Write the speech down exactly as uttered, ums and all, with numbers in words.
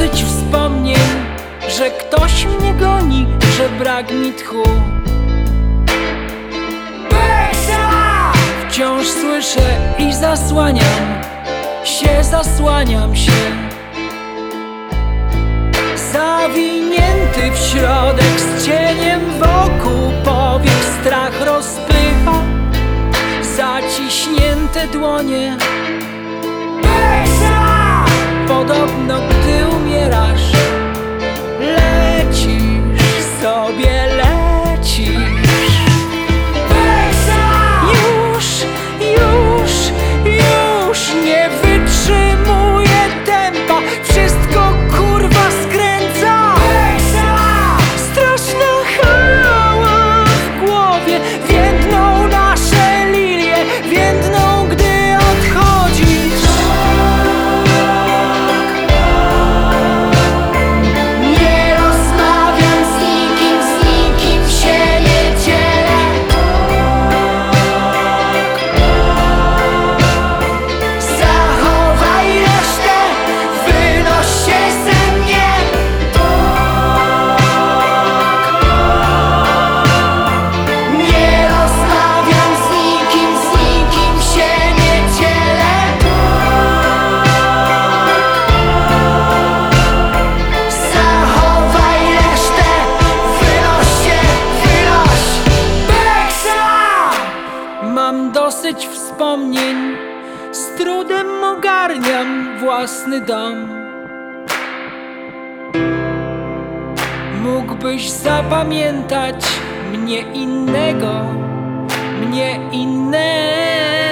dosyć wspomnień, że ktoś mnie goni, że brak mi tchu. Wciąż słyszę i zasłaniam się, zasłaniam się. Zawinięty w środek z cieniem wokół powiek, strach rozpycha zaciśnięte dłonie. Podobno gdy umierasz, lecisz sobie, lecisz. Już, już, już nie wytrzymuję tempa, wszystko kurwa skręca. Straszna hała w głowie, więdną nasze lilie, więdną gdy odchodzisz. Nie rozmawiam z nikim, z nikim się nie dzielę. Zachowaj resztę, wynoś się ze mnie. Nie rozmawiam z nikim, z nikim się nie dzielę. Zachowaj resztę, wynoś się, wynoś. Beksa! Mam dosyć wspomnień, z trudem ogarniam własny dom. Mógłbyś zapamiętać mnie innego, mnie innego.